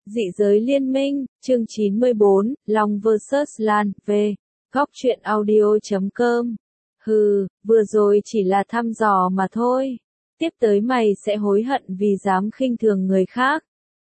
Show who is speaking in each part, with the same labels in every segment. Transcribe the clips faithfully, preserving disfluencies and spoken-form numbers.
Speaker 1: Dị giới liên minh, chương chín mươi bốn, Long versus Lan, v. Góc truyện audio chấm com. Hừ, vừa rồi chỉ là thăm dò mà thôi. Tiếp tới mày sẽ hối hận vì dám khinh thường người khác.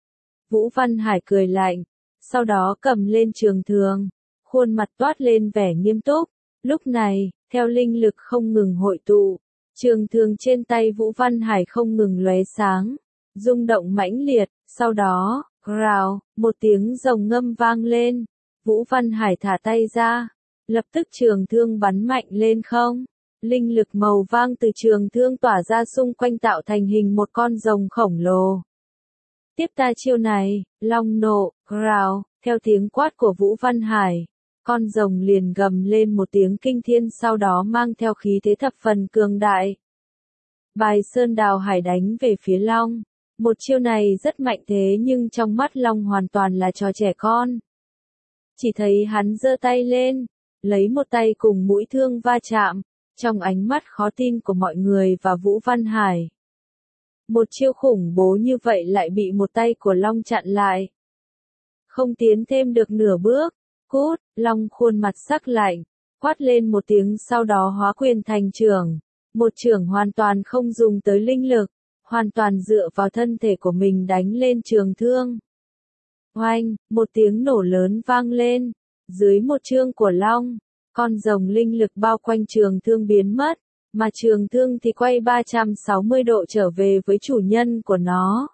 Speaker 1: Vũ Văn Hải cười lạnh, sau đó cầm lên trường thương, khuôn mặt toát lên vẻ nghiêm túc. Lúc này, theo linh lực không ngừng hội tụ, trường thương trên tay Vũ Văn Hải không ngừng lóe sáng, rung động mãnh liệt, sau đó, rào, một tiếng rồng ngâm vang lên, Vũ Văn Hải thả tay ra, lập tức trường thương bắn mạnh lên không, linh lực màu vang từ trường thương tỏa ra xung quanh tạo thành hình một con rồng khổng lồ. Tiếp ta chiêu này, long nộ, rào, theo tiếng quát của Vũ Văn Hải, con rồng liền gầm lên một tiếng kinh thiên, sau đó mang theo khí thế thập phần cường đại. Bài sơn đào hải đánh về phía long. Một chiêu này rất mạnh thế nhưng trong mắt long hoàn toàn là trò trẻ con. Chỉ thấy hắn giơ tay lên, lấy một tay cùng mũi thương va chạm, trong ánh mắt khó tin của mọi người và Vũ Văn Hải. Một chiêu khủng bố như vậy lại bị một tay của long chặn lại. Không tiến thêm được nửa bước, cút, long khuôn mặt sắc lạnh, quát lên một tiếng, sau đó hóa quyền thành chưởng, một chưởng hoàn toàn không dùng tới linh lực, hoàn toàn dựa vào thân thể của mình đánh lên trường thương. Oanh, một tiếng nổ lớn vang lên, dưới một chương của long, con rồng linh lực bao quanh trường thương biến mất, mà trường thương thì quay ba trăm sáu mươi độ trở về với chủ nhân của nó.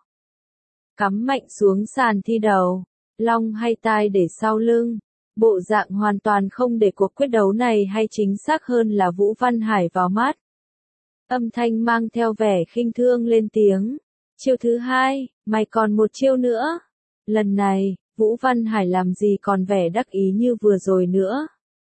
Speaker 1: Cắm mạnh xuống sàn thi đấu, long hay tai để sau lưng, bộ dạng hoàn toàn không để cuộc quyết đấu này, hay chính xác hơn là Vũ Văn Hải vào mắt. Âm thanh mang theo vẻ khinh thương lên tiếng. Chiêu thứ hai, mày còn một chiêu nữa. Lần này, Vũ Văn Hải làm gì còn vẻ đắc ý như vừa rồi nữa.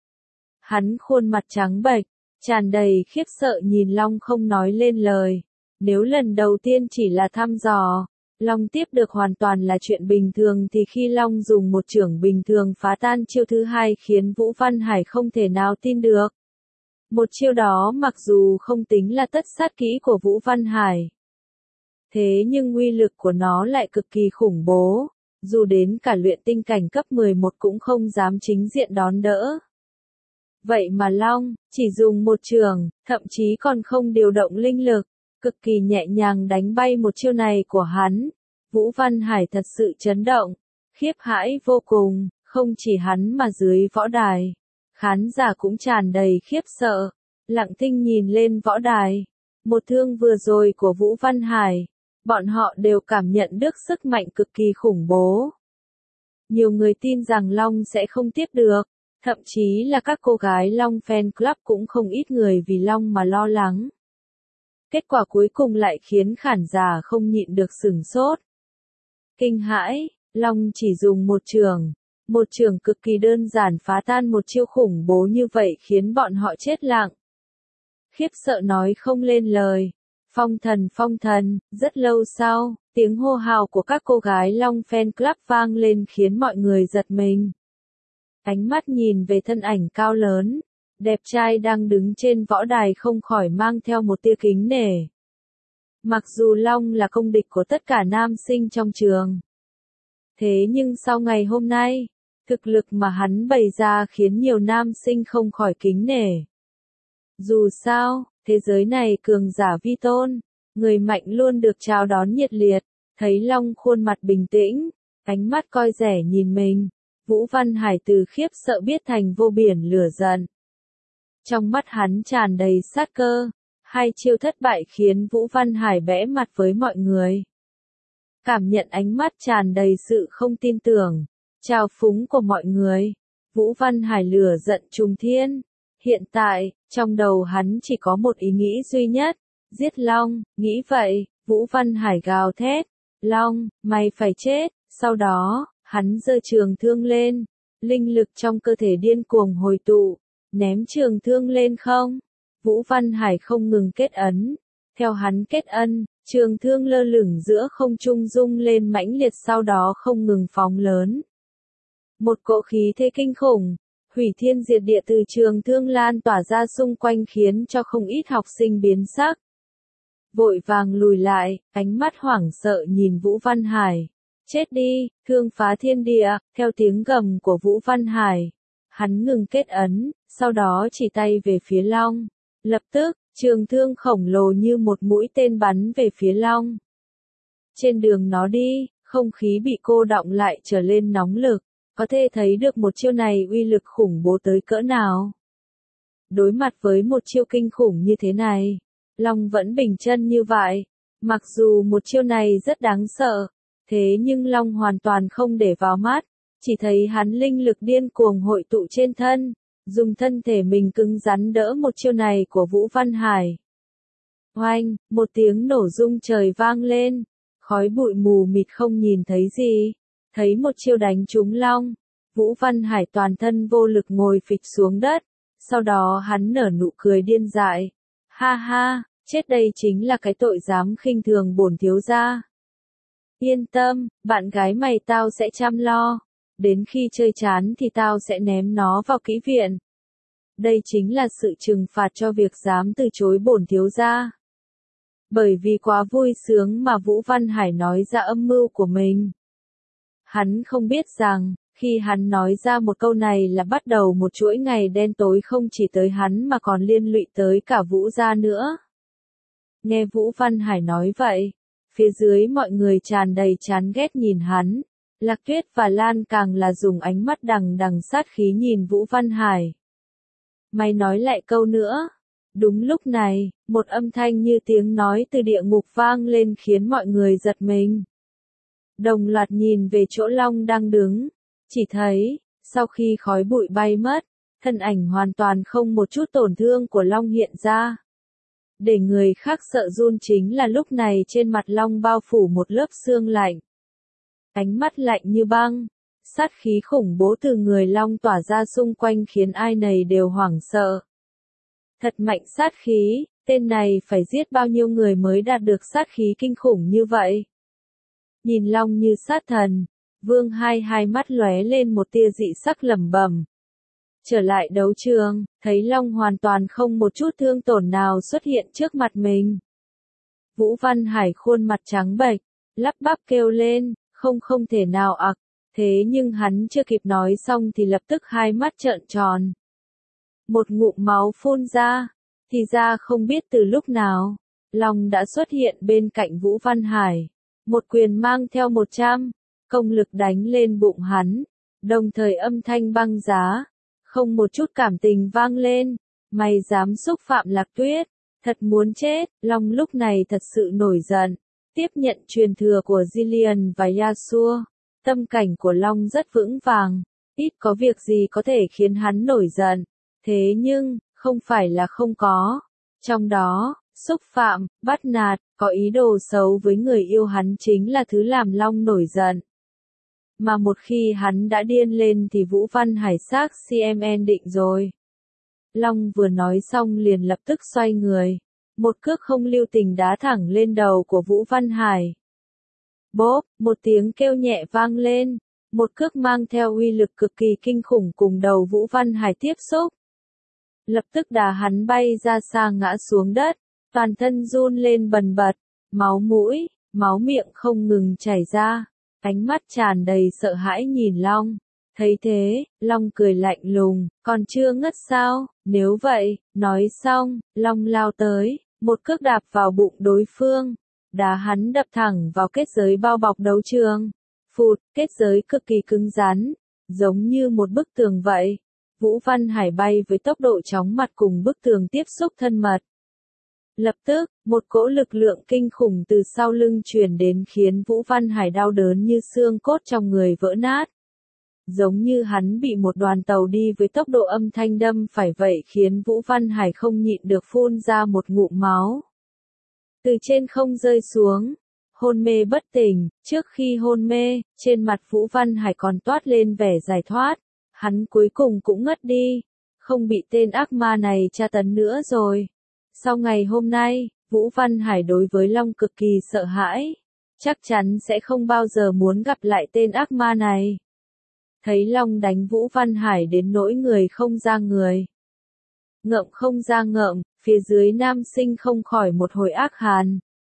Speaker 1: Hắn khuôn mặt trắng bệch, tràn đầy khiếp sợ nhìn long không nói lên lời. Nếu lần đầu tiên chỉ là thăm dò, long tiếp được hoàn toàn là chuyện bình thường, thì khi long dùng một chưởng bình thường phá tan chiêu thứ hai khiến Vũ Văn Hải không thể nào tin được. Một chiêu đó mặc dù không tính là tất sát kỹ của Vũ Văn Hải, thế nhưng uy lực của nó lại cực kỳ khủng bố, dù đến cả luyện tinh cảnh cấp mười một cũng không dám chính diện đón đỡ. Vậy mà long, chỉ dùng một chưởng, thậm chí còn không điều động linh lực, cực kỳ nhẹ nhàng đánh bay một chiêu này của hắn. Vũ Văn Hải thật sự chấn động, khiếp hãi vô cùng, không chỉ hắn mà dưới võ đài, khán giả cũng tràn đầy khiếp sợ, lặng thinh nhìn lên võ đài. Một thương vừa rồi của Vũ Văn Hải, bọn họ đều cảm nhận được sức mạnh cực kỳ khủng bố. Nhiều người tin rằng long sẽ không tiếp được, thậm chí là các cô gái long fan club cũng không ít người vì long mà lo lắng. Kết quả cuối cùng lại khiến khán giả không nhịn được sửng sốt. Kinh hãi, long chỉ dùng một chưởng. Một chưởng cực kỳ đơn giản phá tan một chiêu khủng bố như vậy khiến bọn họ chết lặng. Khiếp sợ nói không lên lời. Phong thần phong thần, rất lâu sau, tiếng hô hào của các cô gái long fan club vang lên khiến mọi người giật mình. Ánh mắt nhìn về thân ảnh cao lớn, đẹp trai đang đứng trên võ đài không khỏi mang theo một tia kính nể. Mặc dù long là công địch của tất cả nam sinh trong trường, thế nhưng sau ngày hôm nay, thực lực mà hắn bày ra khiến nhiều nam sinh không khỏi kính nể. Dù sao, thế giới này cường giả vi tôn, người mạnh luôn được chào đón nhiệt liệt, thấy long khuôn mặt bình tĩnh, ánh mắt coi rẻ nhìn mình, Vũ Văn Hải từ khiếp sợ biết thành vô biển lửa giận. Trong mắt hắn tràn đầy sát cơ, hai chiêu thất bại khiến Vũ Văn Hải bẽ mặt với mọi người. Cảm nhận ánh mắt tràn đầy sự không tin tưởng, trào phúng của mọi người, Vũ Văn Hải lửa giận trùng thiên. Hiện tại, trong đầu hắn chỉ có một ý nghĩ duy nhất, giết long. Nghĩ vậy, Vũ Văn Hải gào thét, long, mày phải chết. Sau đó, hắn giơ trường thương lên, linh lực trong cơ thể điên cuồng hồi tụ, ném trường thương lên không. Vũ Văn Hải không ngừng kết ấn, theo hắn kết ân, trường thương lơ lửng giữa không trung rung lên mãnh liệt, sau đó không ngừng phóng lớn. Một cỗ khí thế kinh khủng, hủy thiên diệt địa từ trường thương lan tỏa ra xung quanh khiến cho không ít học sinh biến sắc. Vội vàng lùi lại, ánh mắt hoảng sợ nhìn Vũ Văn Hải. Chết đi, thương phá thiên địa, theo tiếng gầm của Vũ Văn Hải. Hắn ngừng kết ấn, sau đó chỉ tay về phía Long. Lập tức, trường thương khổng lồ như một mũi tên bắn về phía Long. Trên đường nó đi, không khí bị cô đọng lại trở lên nóng lực, có thể thấy được một chiêu này uy lực khủng bố tới cỡ nào. Đối mặt với một chiêu kinh khủng như thế này, Long vẫn bình chân như vậy. Mặc dù một chiêu này rất đáng sợ, thế nhưng Long hoàn toàn không để vào mắt, chỉ thấy hắn linh lực điên cuồng hội tụ trên thân, dùng thân thể mình cứng rắn đỡ một chiêu này của Vũ Văn Hải. Oanh, một tiếng nổ rung trời vang lên, khói bụi mù mịt không nhìn thấy gì, thấy một chiêu đánh trúng Long, Vũ Văn Hải toàn thân vô lực ngồi phịch xuống đất, sau đó hắn nở nụ cười điên dại. Ha ha, chết đây chính là cái tội dám khinh thường bổn thiếu gia. Yên tâm, bạn gái mày tao sẽ chăm lo, đến khi chơi chán thì tao sẽ ném nó vào kỹ viện. Đây chính là sự trừng phạt cho việc dám từ chối bổn thiếu gia. Bởi vì quá vui sướng mà Vũ Văn Hải nói ra âm mưu của mình. Hắn không biết rằng, khi hắn nói ra một câu này là bắt đầu một chuỗi ngày đen tối không chỉ tới hắn mà còn liên lụy tới cả Vũ gia nữa. Nghe Vũ Văn Hải nói vậy, phía dưới mọi người tràn đầy chán ghét nhìn hắn. Lạc Tuyết và Lan càng là dùng ánh mắt đằng đằng sát khí nhìn Vũ Văn Hải. Mày nói lại câu nữa. Đúng lúc này, một âm thanh như tiếng nói từ địa ngục vang lên khiến mọi người giật mình. Đồng loạt nhìn về chỗ Long đang đứng, chỉ thấy, sau khi khói bụi bay mất, thân ảnh hoàn toàn không một chút tổn thương của Long hiện ra. Để người khác sợ run chính là lúc này trên mặt Long bao phủ một lớp sương lạnh. Ánh mắt lạnh như băng, sát khí khủng bố từ người Long tỏa ra xung quanh khiến ai nấy đều hoảng sợ. Thật mạnh sát khí, tên này phải giết bao nhiêu người mới đạt được sát khí kinh khủng như vậy. Nhìn Long như sát thần, Vương Hai hai mắt lóe lên một tia dị sắc lẩm bẩm. Trở lại đấu trường, thấy Long hoàn toàn không một chút thương tổn nào xuất hiện trước mặt mình. Vũ Văn Hải khuôn mặt trắng bệch, lắp bắp kêu lên, không không thể nào ặc, thế nhưng hắn chưa kịp nói xong thì lập tức hai mắt trợn tròn. Một ngụm máu phun ra, thì ra không biết từ lúc nào, Long đã xuất hiện bên cạnh Vũ Văn Hải, một quyền mang theo một trăm, công lực đánh lên bụng hắn, đồng thời âm thanh băng giá, không một chút cảm tình vang lên, mày dám xúc phạm Lạc Tuyết, thật muốn chết. Long lúc này thật sự nổi giận, tiếp nhận truyền thừa của Jillian và Yasuo, tâm cảnh của Long rất vững vàng, ít có việc gì có thể khiến hắn nổi giận. Thế nhưng, không phải là không có. Trong đó, xúc phạm, bắt nạt, có ý đồ xấu với người yêu hắn chính là thứ làm Long nổi giận. Mà một khi hắn đã điên lên thì Vũ Văn Hải xác xê em en định rồi. Long vừa nói xong liền lập tức xoay người. Một cước không lưu tình đá thẳng lên đầu của Vũ Văn Hải. Bốp, một tiếng kêu nhẹ vang lên. Một cước mang theo uy lực cực kỳ kinh khủng cùng đầu Vũ Văn Hải tiếp xúc. Lập tức đá hắn bay ra xa ngã xuống đất, toàn thân run lên bần bật, máu mũi, máu miệng không ngừng chảy ra, ánh mắt tràn đầy sợ hãi nhìn Long. Thấy thế, Long cười lạnh lùng, còn chưa ngất sao, nếu vậy, nói xong, Long lao tới, một cước đạp vào bụng đối phương, đá hắn đập thẳng vào kết giới bao bọc đấu trường. Phụt, kết giới cực kỳ cứng rắn, giống như một bức tường vậy. Vũ Văn Hải bay với tốc độ chóng mặt cùng bức tường tiếp xúc thân mật. Lập tức, một cỗ lực lượng kinh khủng từ sau lưng truyền đến khiến Vũ Văn Hải đau đớn như xương cốt trong người vỡ nát. Giống như hắn bị một đoàn tàu đi với tốc độ âm thanh đâm phải vậy khiến Vũ Văn Hải không nhịn được phun ra một ngụm máu. Từ trên không rơi xuống, hôn mê bất tỉnh, trước khi hôn mê, trên mặt Vũ Văn Hải còn toát lên vẻ giải thoát. Hắn cuối cùng cũng ngất đi, không bị tên ác ma này tra tấn nữa rồi. Sau ngày hôm nay, Vũ Văn Hải đối với Long cực kỳ sợ hãi, chắc chắn sẽ không bao giờ muốn gặp lại tên ác ma này. Thấy Long đánh Vũ Văn Hải đến nỗi người không ra người, ngậm không ra ngậm, phía dưới nam sinh không khỏi một hồi ác hàn.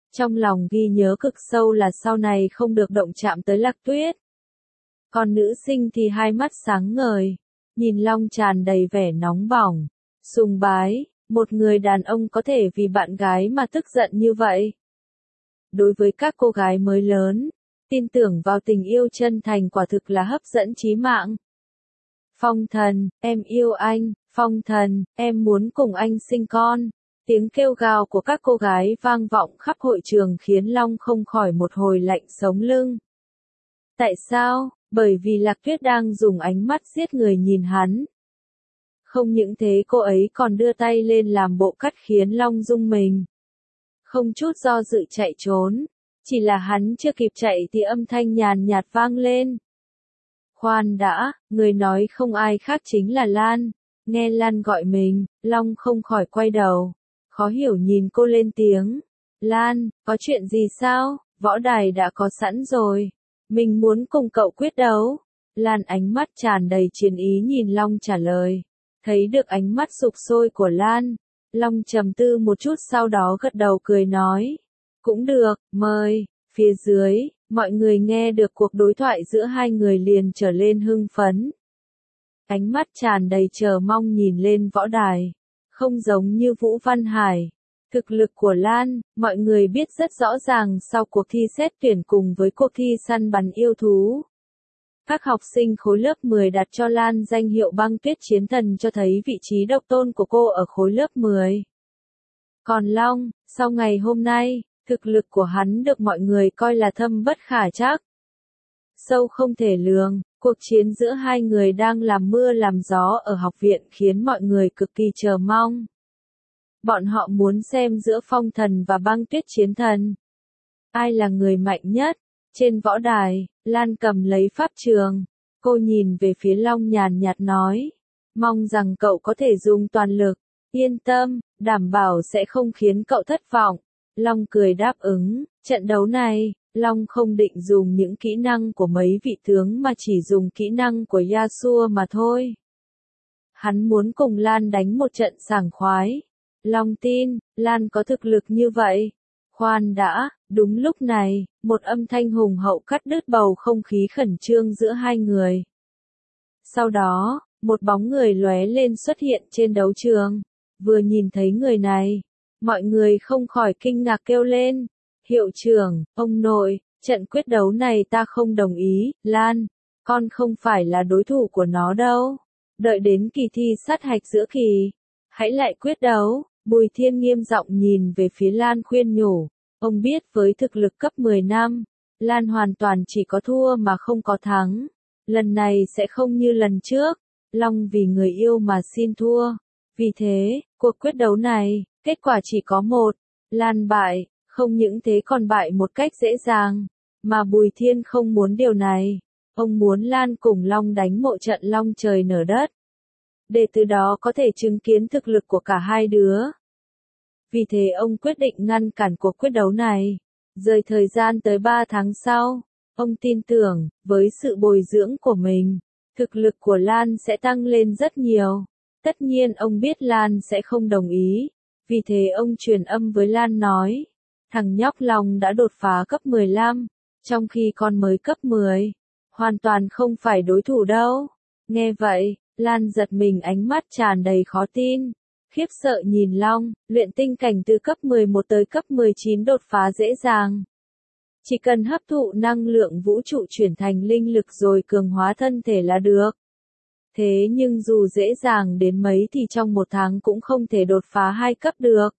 Speaker 1: Trong lòng ghi nhớ cực sâu là sau này không được động chạm tới Lạc Tuyết. Còn nữ sinh thì hai mắt sáng ngời, nhìn Long tràn đầy vẻ nóng bỏng, sùng bái, một người đàn ông có thể vì bạn gái mà tức giận như vậy. Đối với các cô gái mới lớn, tin tưởng vào tình yêu chân thành quả thực là hấp dẫn chí mạng. Phong Thần, em yêu anh, Phong Thần, em muốn cùng anh sinh con. Tiếng kêu gào của các cô gái vang vọng khắp hội trường khiến Long không khỏi một hồi lạnh sống lưng. Tại sao? Bởi vì Lạc Tuyết đang dùng ánh mắt giết người nhìn hắn. Không những thế cô ấy còn đưa tay lên làm bộ cắt khiến Long rung mình. Không chút do dự chạy trốn, chỉ là hắn chưa kịp chạy thì âm thanh nhàn nhạt vang lên. Khoan đã, người nói không ai khác chính là Lan. Nghe Lan gọi mình, Long không khỏi quay đầu, khó hiểu nhìn cô lên tiếng. Lan, có chuyện gì sao? Võ đài đã có sẵn rồi. Mình muốn cùng cậu quyết đấu. Lan ánh mắt tràn đầy chiến ý nhìn Long trả lời. Thấy được ánh mắt sục sôi của Lan, Long trầm tư một chút sau đó gật đầu cười nói. Cũng được, mời. Phía dưới, mọi người nghe được cuộc đối thoại giữa hai người liền trở lên hưng phấn. Ánh mắt tràn đầy chờ mong nhìn lên võ đài. Không giống như Vũ Văn Hải. Thực lực của Lan, mọi người biết rất rõ ràng sau cuộc thi xét tuyển cùng với cuộc thi săn bắn yêu thú. Các học sinh khối lớp mười đặt cho Lan danh hiệu băng tuyết chiến thần cho thấy vị trí độc tôn của cô ở khối lớp mười. Còn Long, sau ngày hôm nay, thực lực của hắn được mọi người coi là thâm bất khả trắc. Sâu không thể lường, cuộc chiến giữa hai người đang làm mưa làm gió ở học viện khiến mọi người cực kỳ chờ mong. Bọn họ muốn xem giữa Phong Thần và băng tuyết chiến thần. Ai là người mạnh nhất? Trên võ đài, Lan cầm lấy pháp trường. Cô nhìn về phía Long nhàn nhạt nói. Mong rằng cậu có thể dùng toàn lực. Yên tâm, đảm bảo sẽ không khiến cậu thất vọng. Long cười đáp ứng. Trận đấu này, Long không định dùng những kỹ năng của mấy vị tướng mà chỉ dùng kỹ năng của Yasuo mà thôi. Hắn muốn cùng Lan đánh một trận sảng khoái. Long tin, Lan có thực lực như vậy. Khoan đã, đúng lúc này, một âm thanh hùng hậu cắt đứt bầu không khí khẩn trương giữa hai người. Sau đó, một bóng người lóe lên xuất hiện trên đấu trường. Vừa nhìn thấy người này, mọi người không khỏi kinh ngạc kêu lên. Hiệu trưởng, ông nội, trận quyết đấu này ta không đồng ý, Lan, con không phải là đối thủ của nó đâu. Đợi đến kỳ thi sát hạch giữa kỳ, hãy lại quyết đấu. Bùi Thiên nghiêm giọng nhìn về phía Lan khuyên nhủ. Ông biết với thực lực cấp mười năm, Lan hoàn toàn chỉ có thua mà không có thắng. Lần này sẽ không như lần trước. Long vì người yêu mà xin thua. Vì thế, cuộc quyết đấu này, kết quả chỉ có một. Lan bại, không những thế còn bại một cách dễ dàng. Mà Bùi Thiên không muốn điều này. Ông muốn Lan cùng Long đánh một trận long trời nở đất. Để từ đó có thể chứng kiến thực lực của cả hai đứa. Vì thế ông quyết định ngăn cản cuộc quyết đấu này. Rời thời gian tới ba tháng sau. Ông tin tưởng, với sự bồi dưỡng của mình, thực lực của Lan sẽ tăng lên rất nhiều. Tất nhiên ông biết Lan sẽ không đồng ý. Vì thế ông truyền âm với Lan nói. Thằng nhóc Long đã đột phá cấp mười lăm. Trong khi con mới cấp mười. Hoàn toàn không phải đối thủ đâu. Nghe vậy, Lan giật mình ánh mắt tràn đầy khó tin. Khiếp sợ nhìn Long, luyện tinh cảnh từ cấp mười một tới cấp mười chín đột phá dễ dàng. Chỉ cần hấp thụ năng lượng vũ trụ chuyển thành linh lực rồi cường hóa thân thể là được. Thế nhưng dù dễ dàng đến mấy thì trong một tháng cũng không thể đột phá hai cấp được.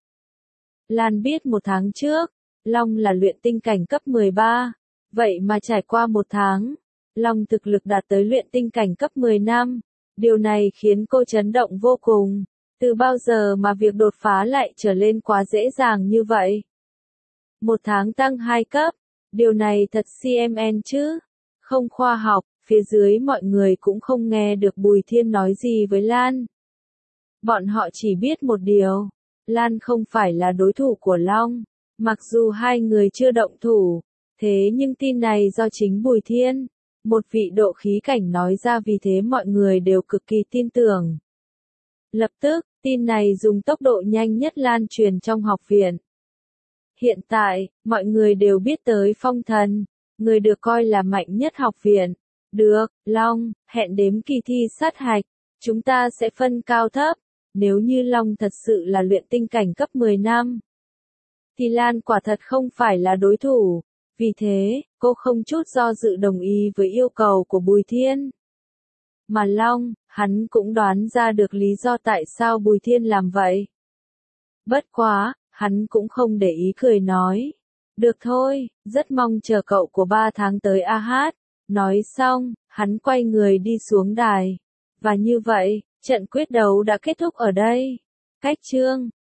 Speaker 1: Lan biết một tháng trước, Long là luyện tinh cảnh cấp mười ba. Vậy mà trải qua một tháng, Long thực lực đạt tới luyện tinh cảnh cấp mười năm. Điều này khiến cô chấn động vô cùng. Từ bao giờ mà việc đột phá lại trở lên quá dễ dàng như vậy? Một tháng tăng hai cấp. Điều này thật xê em en chứ? Không khoa học. Phía dưới mọi người cũng không nghe được Bùi Thiên nói gì với Lan. Bọn họ chỉ biết một điều. Lan không phải là đối thủ của Long. Mặc dù hai người chưa động thủ. Thế nhưng tin này do chính Bùi Thiên, một vị độ khí cảnh nói ra, vì thế mọi người đều cực kỳ tin tưởng. Lập tức, tin này dùng tốc độ nhanh nhất lan truyền trong học viện. Hiện tại, mọi người đều biết tới Phong Thần, người được coi là mạnh nhất học viện. Được, Long, hẹn đếm kỳ thi sát hạch, chúng ta sẽ phân cao thấp. Nếu như Long thật sự là luyện tinh cảnh cấp mười năm, thì Lan quả thật không phải là đối thủ. Vì thế, cô không chút do dự đồng ý với yêu cầu của Bùi Thiên. Mà Long, hắn cũng đoán ra được lý do tại sao Bùi Thiên làm vậy. Bất quá, hắn cũng không để ý cười nói. Được thôi, rất mong chờ cậu của ba tháng tới a hát. Nói xong, hắn quay người đi xuống đài. Và như vậy, trận quyết đấu đã kết thúc ở đây. Cách chương